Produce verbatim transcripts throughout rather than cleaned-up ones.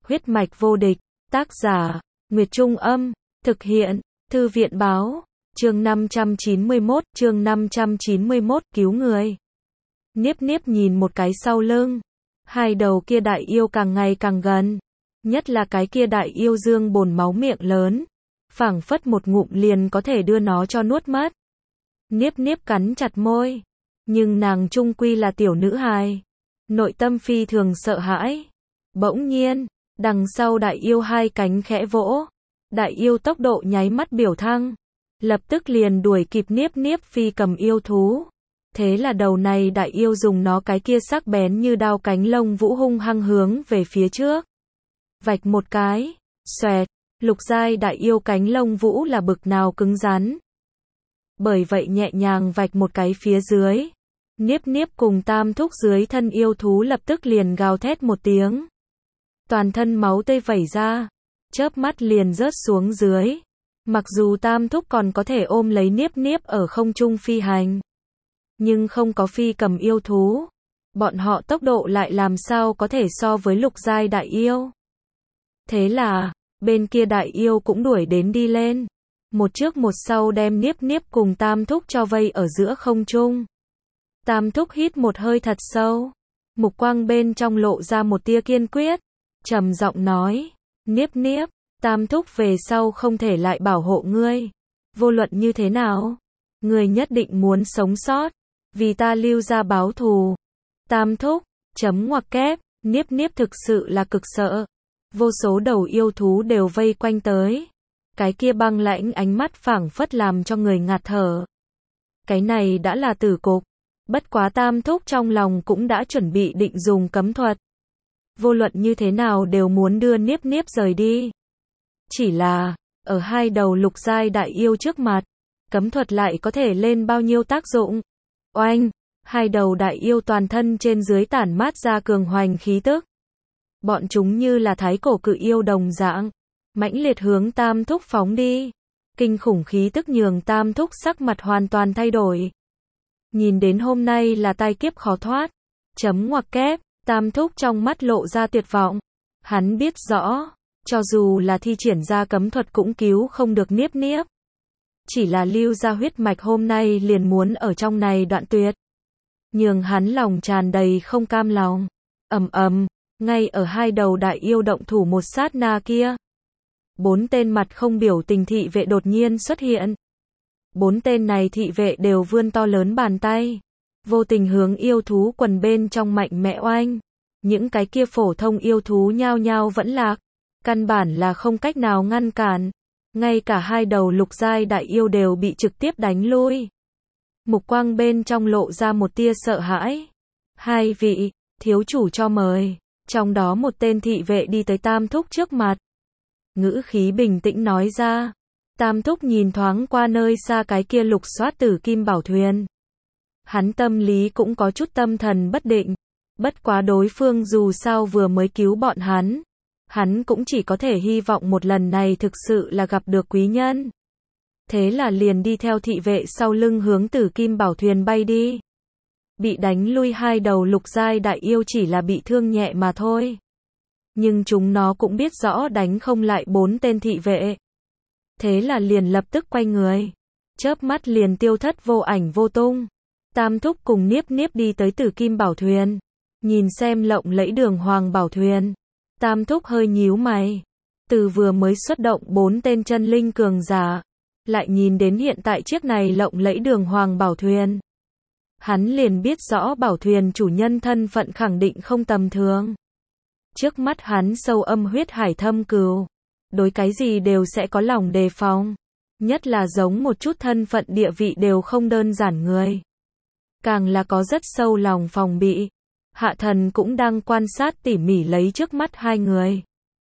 Huyết mạch vô địch, tác giả, Nguyệt Trung Âm, thực hiện, Thư viện Báo, chương năm trăm chín mươi mốt, chương năm trăm chín mươi mốt, cứu người. Niếp Niếp nhìn một cái sau lưng, hai đầu kia đại yêu càng ngày càng gần, nhất là cái kia đại yêu dương bồn máu miệng lớn, phảng phất một ngụm liền có thể đưa nó cho nuốt mất. Niếp Niếp cắn chặt môi, nhưng nàng chung quy là tiểu nữ hài, nội tâm phi thường sợ hãi. Bỗng nhiên, đằng sau đại yêu hai cánh khẽ vỗ, đại yêu tốc độ nháy mắt biểu thăng, lập tức liền đuổi kịp Niếp Niếp phi cầm yêu thú. Thế là đầu này đại yêu dùng nó cái kia sắc bén như đao cánh lông vũ hung hăng hướng về phía trước. Vạch một cái, xoẹt, lục giai đại yêu cánh lông vũ là bực nào cứng rắn. Bởi vậy nhẹ nhàng vạch một cái phía dưới, Niếp Niếp cùng Tam Thúc dưới thân yêu thú lập tức liền gào thét một tiếng. Toàn thân máu tươi vẩy ra, chớp mắt liền rớt xuống dưới. Mặc dù Tam Thúc còn có thể ôm lấy Niếp Niếp ở không trung phi hành, nhưng không có phi cầm yêu thú, bọn họ tốc độ lại làm sao có thể so với lục giai đại yêu. Thế là, bên kia đại yêu cũng đuổi đến đi lên, một trước một sau đem Niếp Niếp cùng Tam Thúc cho vây ở giữa không trung. Tam Thúc hít một hơi thật sâu, mục quang bên trong lộ ra một tia kiên quyết, trầm giọng nói, Niếp Niếp, Tam Thúc về sau không thể lại bảo hộ ngươi, vô luận như thế nào, ngươi nhất định muốn sống sót, vì ta lưu ra báo thù. Tam Thúc, chấm ngoặc kép, Niếp Niếp thực sự là cực sợ, vô số đầu yêu thú đều vây quanh tới, cái kia băng lãnh ánh mắt phảng phất làm cho người ngạt thở. Cái này đã là tử cục, bất quá Tam Thúc trong lòng cũng đã chuẩn bị định dùng cấm thuật. Vô luận như thế nào đều muốn đưa Niếp Niếp rời đi. Chỉ là, ở hai đầu lục giai đại yêu trước mặt, cấm thuật lại có thể lên bao nhiêu tác dụng. Oanh, hai đầu đại yêu toàn thân trên dưới tản mát ra cường hoành khí tức. Bọn chúng như là thái cổ cự yêu đồng dạng, mãnh liệt hướng Tam Thúc phóng đi. Kinh khủng khí tức nhường Tam Thúc sắc mặt hoàn toàn thay đổi. Nhìn đến hôm nay là tai kiếp khó thoát, chấm ngoặc kép, Tam Thúc trong mắt lộ ra tuyệt vọng. Hắn biết rõ, cho dù là thi triển ra cấm thuật cũng cứu không được Niếp Niếp. Chỉ là lưu ra huyết mạch hôm nay liền muốn ở trong này đoạn tuyệt. Nhường hắn lòng tràn đầy không cam lòng. Ầm ầm, ngay ở hai đầu đại yêu động thủ một sát na kia, bốn tên mặt không biểu tình thị vệ đột nhiên xuất hiện. Bốn tên này thị vệ đều vươn to lớn bàn tay, vô tình hướng yêu thú quần bên trong mạnh mẽ oanh. Những cái kia phổ thông yêu thú nhao nhao vẫn lạc, căn bản là không cách nào ngăn cản. Ngay cả hai đầu lục giai đại yêu đều bị trực tiếp đánh lui. Mục quang bên trong lộ ra một tia sợ hãi. Hai vị, thiếu chủ cho mời. Trong đó một tên thị vệ đi tới Tam Thúc trước mặt, ngữ khí bình tĩnh nói ra. Tam Thúc nhìn thoáng qua nơi xa cái kia lục soát tử kim bảo thuyền. Hắn tâm lý cũng có chút tâm thần bất định. Bất quá đối phương dù sao vừa mới cứu bọn hắn, hắn cũng chỉ có thể hy vọng một lần này thực sự là gặp được quý nhân. Thế là liền đi theo thị vệ sau lưng hướng tử kim bảo thuyền bay đi. Bị đánh lui hai đầu lục giai đại yêu chỉ là bị thương nhẹ mà thôi. Nhưng chúng nó cũng biết rõ đánh không lại bốn tên thị vệ. Thế là liền lập tức quay người, chớp mắt liền tiêu thất vô ảnh vô tung. Tam Thúc cùng Niếp Niếp đi tới tử kim bảo thuyền, nhìn xem lộng lẫy đường hoàng bảo thuyền. Tam Thúc hơi nhíu mày, từ vừa mới xuất động bốn tên chân linh cường giả, lại nhìn đến hiện tại chiếc này lộng lẫy đường hoàng bảo thuyền. Hắn liền biết rõ bảo thuyền chủ nhân thân phận khẳng định không tầm thường. Trước mắt hắn sâu âm huyết hải thâm cừu, đối cái gì đều sẽ có lòng đề phòng, nhất là giống một chút thân phận địa vị đều không đơn giản người, càng là có rất sâu lòng phòng bị. Hạ Thần cũng đang quan sát tỉ mỉ lấy trước mắt hai người.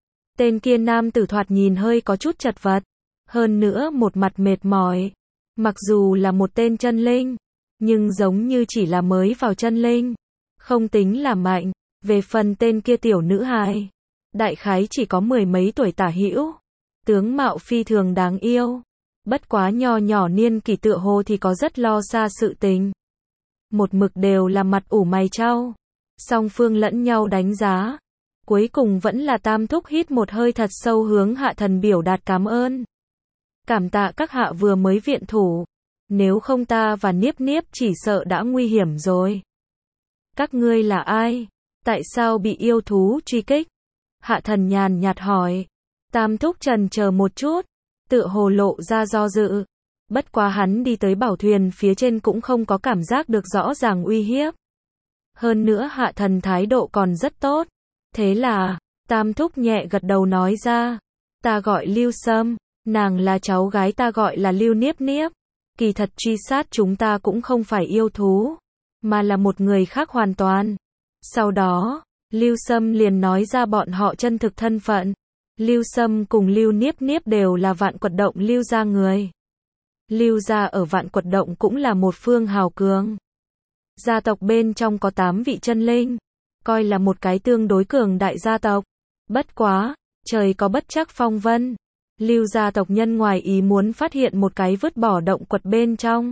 Tên kia nam tử thoạt nhìn hơi có chút chật vật, hơn nữa một mặt mệt mỏi. Mặc dù là một tên chân linh, nhưng giống như chỉ là mới vào chân linh, không tính là mạnh. Về phần tên kia tiểu nữ hài, đại khái chỉ có mười mấy tuổi tả hữu, tướng mạo phi thường đáng yêu. Bất quá nho nhỏ niên kỷ tựa hồ thì có rất lo xa sự tình. Một mực đều là mặt ủ mày chau. Song phương lẫn nhau đánh giá. Cuối cùng vẫn là Tam Thúc hít một hơi thật sâu hướng Hạ Thần biểu đạt cảm ơn. Cảm tạ các hạ vừa mới viện thủ. Nếu không ta và Niếp Niếp chỉ sợ đã nguy hiểm rồi. Các ngươi là ai? Tại sao bị yêu thú truy kích? Hạ Thần nhàn nhạt hỏi. Tam Thúc trần chờ một chút, tựa hồ lộ ra do dự. Bất quá hắn đi tới bảo thuyền phía trên cũng không có cảm giác được rõ ràng uy hiếp. Hơn nữa Hạ Thần thái độ còn rất tốt. Thế là, Tam Thúc nhẹ gật đầu nói ra. Ta gọi Lưu Sâm, nàng là cháu gái ta gọi là Lưu Niếp Niếp. Kỳ thật truy sát chúng ta cũng không phải yêu thú, mà là một người khác hoàn toàn. Sau đó, Lưu Sâm liền nói ra bọn họ chân thực thân phận. Lưu Sâm cùng Lưu Niếp Niếp đều là Vạn Quật Động Lưu gia người. Lưu gia ở Vạn Quật Động cũng là một phương hào cường. Gia tộc bên trong có tám vị chân linh, coi là một cái tương đối cường đại gia tộc. Bất quá, trời có bất trắc phong vân. Lưu gia tộc nhân ngoài ý muốn phát hiện một cái vứt bỏ động quật bên trong.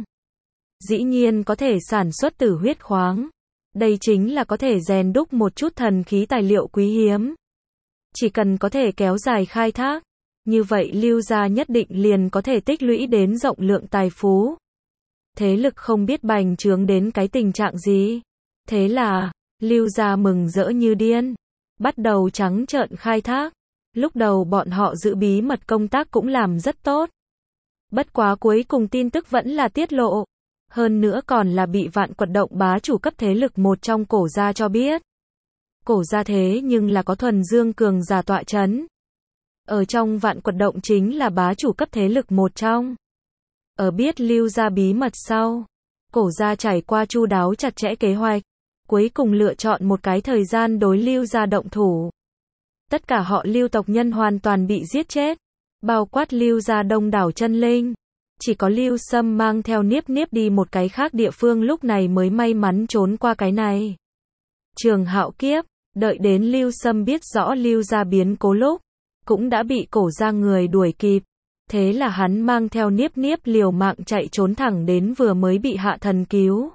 Dĩ nhiên có thể sản xuất tử huyết khoáng. Đây chính là có thể rèn đúc một chút thần khí tài liệu quý hiếm. Chỉ cần có thể kéo dài khai thác, như vậy Lưu gia nhất định liền có thể tích lũy đến rộng lượng tài phú. Thế lực không biết bành trướng đến cái tình trạng gì. Thế là, Lưu gia mừng rỡ như điên, bắt đầu trắng trợn khai thác. Lúc đầu bọn họ giữ bí mật công tác cũng làm rất tốt. Bất quá cuối cùng tin tức vẫn là tiết lộ. Hơn nữa còn là bị Vạn Quật Động bá chủ cấp thế lực một trong Cổ gia cho biết. Cổ gia thế nhưng là có thuần dương cường giả tọa chấn. Ở trong Vạn Quật Động chính là bá chủ cấp thế lực một trong. Ở biết Lưu gia bí mật sau, Cổ gia trải qua chu đáo chặt chẽ kế hoạch, cuối cùng lựa chọn một cái thời gian đối Lưu gia động thủ. Tất cả họ Lưu tộc nhân hoàn toàn bị giết chết, bao quát Lưu gia đông đảo chân linh. Chỉ có Lưu Sâm mang theo Niếp Niếp đi một cái khác địa phương lúc này mới may mắn trốn qua cái này. Trường Hạo Kiếp, đợi đến Lưu Sâm biết rõ Lưu gia biến cố lúc, cũng đã bị Cổ gia người đuổi kịp. Thế là hắn mang theo Niếp Niếp liều mạng chạy trốn thẳng đến vừa mới bị Hạ Thần cứu.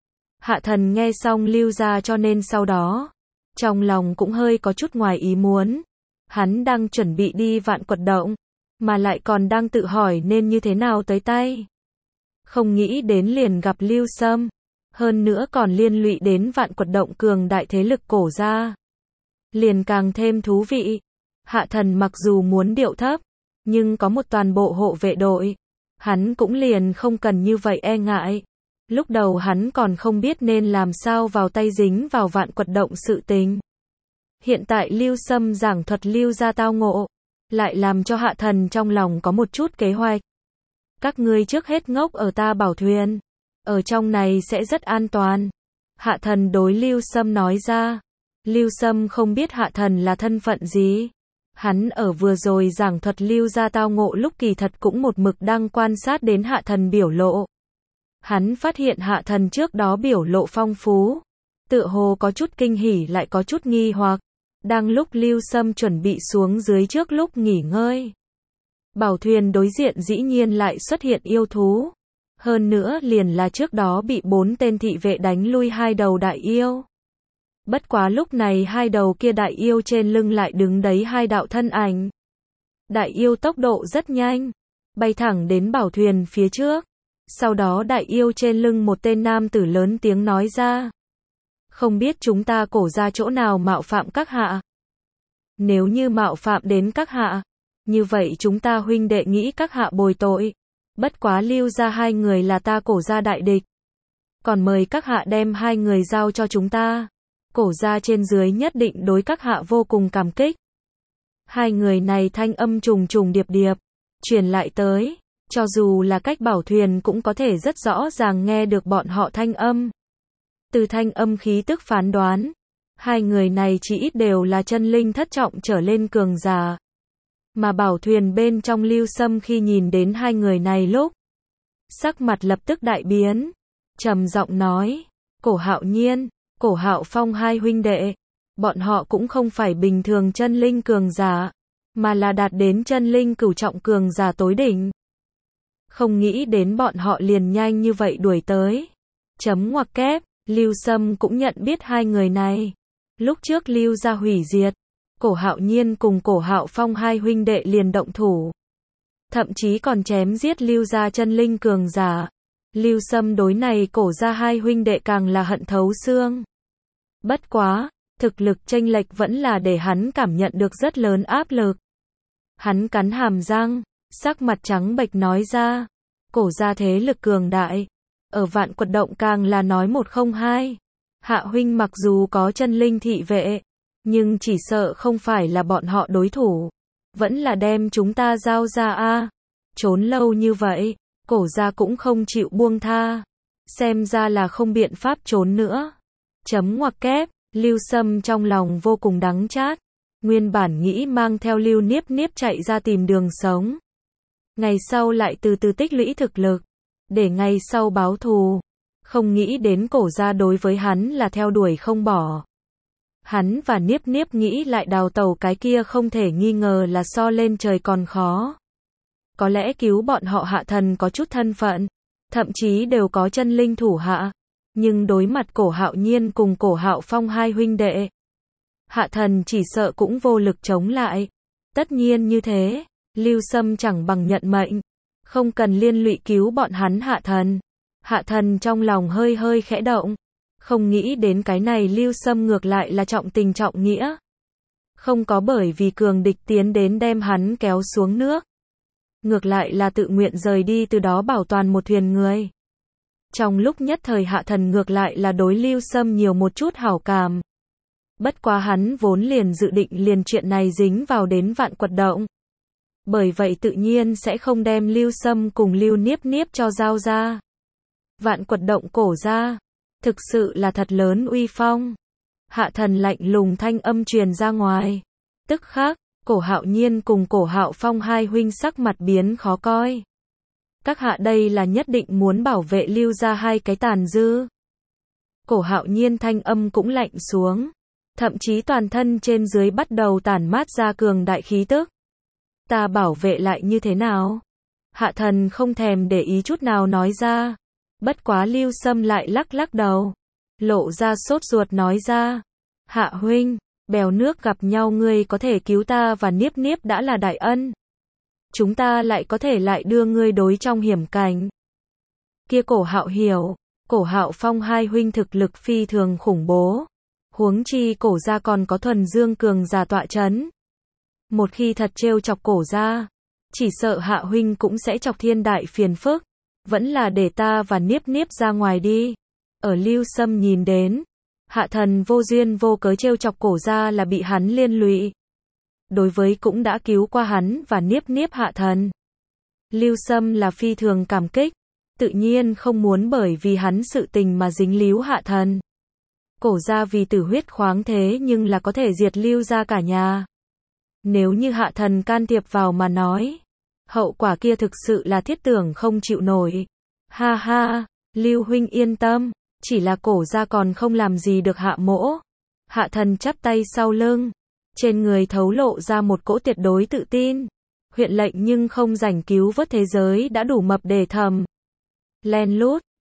Hạ Thần nghe xong Lưu gia cho nên sau đó, trong lòng cũng hơi có chút ngoài ý muốn. Hắn đang chuẩn bị đi Vạn Quật Động, mà lại còn đang tự hỏi nên như thế nào tới tay. Không nghĩ đến liền gặp Lưu Sâm, hơn nữa còn liên lụy đến Vạn Quật Động cường đại thế lực Cổ gia. Liền càng thêm thú vị. Hạ Thần mặc dù muốn điệu thấp, nhưng có một toàn bộ hộ vệ đội, hắn cũng liền không cần như vậy e ngại. Lúc đầu hắn còn không biết nên làm sao vào tay dính vào Vạn Quật Động sự tình. Hiện tại Lưu Sâm giảng thuật Lưu gia tao ngộ, lại làm cho Hạ Thần trong lòng có một chút kế hoạch. Các ngươi trước hết ngốc ở ta bảo thuyền, ở trong này sẽ rất an toàn. Hạ Thần đối Lưu Sâm nói ra. Lưu Sâm không biết Hạ Thần là thân phận gì. Hắn ở vừa rồi giảng thuật Lưu gia tao ngộ lúc kỳ thật cũng một mực đang quan sát đến Hạ Thần biểu lộ. Hắn phát hiện Hạ Thần trước đó biểu lộ phong phú, tựa hồ có chút kinh hỉ lại có chút nghi hoặc. Đang lúc Lưu Sâm chuẩn bị xuống dưới trước lúc nghỉ ngơi, bảo thuyền đối diện dĩ nhiên lại xuất hiện yêu thú. Hơn nữa liền là trước đó bị bốn tên thị vệ đánh lui hai đầu đại yêu. Bất quá lúc này hai đầu kia đại yêu trên lưng lại đứng đấy hai đạo thân ảnh. Đại yêu tốc độ rất nhanh, bay thẳng đến bảo thuyền phía trước. Sau đó đại yêu trên lưng một tên nam tử lớn tiếng nói ra. Không biết chúng ta Cổ gia chỗ nào mạo phạm các hạ. Nếu như mạo phạm đến các hạ, như vậy chúng ta huynh đệ nghĩ các hạ bồi tội. Bất quá Lưu gia hai người là ta Cổ gia đại địch. Còn mời các hạ đem hai người giao cho chúng ta. Cổ gia trên dưới nhất định đối các hạ vô cùng cảm kích. Hai người này thanh âm trùng trùng điệp điệp, truyền lại tới. Cho dù là cách bảo thuyền cũng có thể rất rõ ràng nghe được bọn họ thanh âm. Từ thanh âm khí tức phán đoán, hai người này chỉ ít đều là chân linh thất trọng trở lên cường giả. Mà bảo thuyền bên trong Lưu Sâm khi nhìn đến hai người này lúc, sắc mặt lập tức đại biến, trầm giọng nói, Cổ Hạo Nhiên, Cổ Hạo Phong hai huynh đệ, bọn họ cũng không phải bình thường chân linh cường giả, mà là đạt đến chân linh cửu trọng cường giả tối đỉnh. Không nghĩ đến bọn họ liền nhanh như vậy đuổi tới. Chấm ngoặc kép, Lưu Sâm cũng nhận biết hai người này. Lúc trước Lưu gia hủy diệt, Cổ Hạo Nhiên cùng Cổ Hạo Phong hai huynh đệ liền động thủ. Thậm chí còn chém giết Lưu gia chân linh cường giả. Lưu Sâm đối này Cổ gia hai huynh đệ càng là hận thấu xương. Bất quá, thực lực chênh lệch vẫn là để hắn cảm nhận được rất lớn áp lực. Hắn cắn hàm răng, sắc mặt trắng bệch nói ra, Cổ gia thế lực cường đại, ở Vạn Quật Động càng là nói một không hai. Hạ huynh mặc dù có chân linh thị vệ, nhưng chỉ sợ không phải là bọn họ đối thủ, vẫn là đem chúng ta giao ra a. Trốn lâu như vậy, Cổ gia cũng không chịu buông tha, xem ra là không biện pháp trốn nữa. Chấm ngoặc kép, Lưu Sâm trong lòng vô cùng đắng chát, nguyên bản nghĩ mang theo Lưu Niếp Niếp chạy ra tìm đường sống. Ngày sau lại từ từ tích lũy thực lực, để ngày sau báo thù. Không nghĩ đến Cổ gia đối với hắn là theo đuổi không bỏ. Hắn và Niếp Niếp nghĩ lại đào tẩu cái kia không thể nghi ngờ là so lên trời còn khó. Có lẽ cứu bọn họ Hạ Thần có chút thân phận, thậm chí đều có chân linh thủ hạ. Nhưng đối mặt Cổ Hạo Nhiên cùng Cổ Hạo Phong hai huynh đệ, Hạ Thần chỉ sợ cũng vô lực chống lại. Tất nhiên như thế, Lưu Sâm chẳng bằng nhận mệnh, không cần liên lụy cứu bọn hắn Hạ Thần. Hạ Thần trong lòng hơi hơi khẽ động, không nghĩ đến cái này Lưu Sâm ngược lại là trọng tình trọng nghĩa. Không có bởi vì cường địch tiến đến đem hắn kéo xuống nước. Ngược lại là tự nguyện rời đi từ đó bảo toàn một thuyền người. Trong lúc nhất thời Hạ Thần ngược lại là đối Lưu Sâm nhiều một chút hảo cảm. Bất quá hắn vốn liền dự định liền chuyện này dính vào đến Vạn Quật Động. Bởi vậy tự nhiên sẽ không đem Lưu Sâm cùng Lưu Niếp Niếp cho giao ra. Vạn Quật Động Cổ gia, thực sự là thật lớn uy phong. Hạ Thần lạnh lùng thanh âm truyền ra ngoài. Tức khắc, Cổ Hạo Nhiên cùng Cổ Hạo Phong hai huynh sắc mặt biến khó coi. Các hạ đây là nhất định muốn bảo vệ Lưu gia hai cái tàn dư. Cổ Hạo Nhiên thanh âm cũng lạnh xuống, thậm chí toàn thân trên dưới bắt đầu tản mát ra cường đại khí tức. Ta bảo vệ lại như thế nào? Hạ Thần không thèm để ý chút nào nói ra. Bất quá Lưu Sâm lại lắc lắc đầu, lộ ra sốt ruột nói ra, Hạ huynh, bèo nước gặp nhau ngươi có thể cứu ta và Niếp Niếp đã là đại ân. Chúng ta lại có thể lại đưa ngươi đối trong hiểm cảnh. Kia Cổ Hạo hiểu, Cổ Hạo Phong hai huynh thực lực phi thường khủng bố. Huống chi Cổ gia còn có thuần dương cường giả tọa chấn. Một khi thật trêu chọc Cổ gia, chỉ sợ Hạ huynh cũng sẽ chọc thiên đại phiền phức. Vẫn là để ta và Niếp Niếp ra ngoài đi. Ở Lưu Sâm nhìn đến, Hạ Thần vô duyên vô cớ trêu chọc Cổ gia là bị hắn liên lụy. Đối với cũng đã cứu qua hắn và Niếp Niếp Hạ Thần, Lưu Sâm là phi thường cảm kích, tự nhiên không muốn bởi vì hắn sự tình mà dính líu Hạ Thần. Cổ gia vì tử huyết khoáng thế nhưng là có thể diệt Lưu gia cả nhà. Nếu như Hạ Thần can thiệp vào mà nói, hậu quả kia thực sự là thiết tưởng không chịu nổi. Ha ha, Lưu huynh yên tâm, chỉ là Cổ gia còn không làm gì được Hạ mỗ. Hạ Thần chắp tay sau lưng, trên người thấu lộ ra một cỗ tuyệt đối tự tin. Huyện lệnh nhưng không rảnh cứu vớt thế giới đã đủ mập để thầm. Len lút,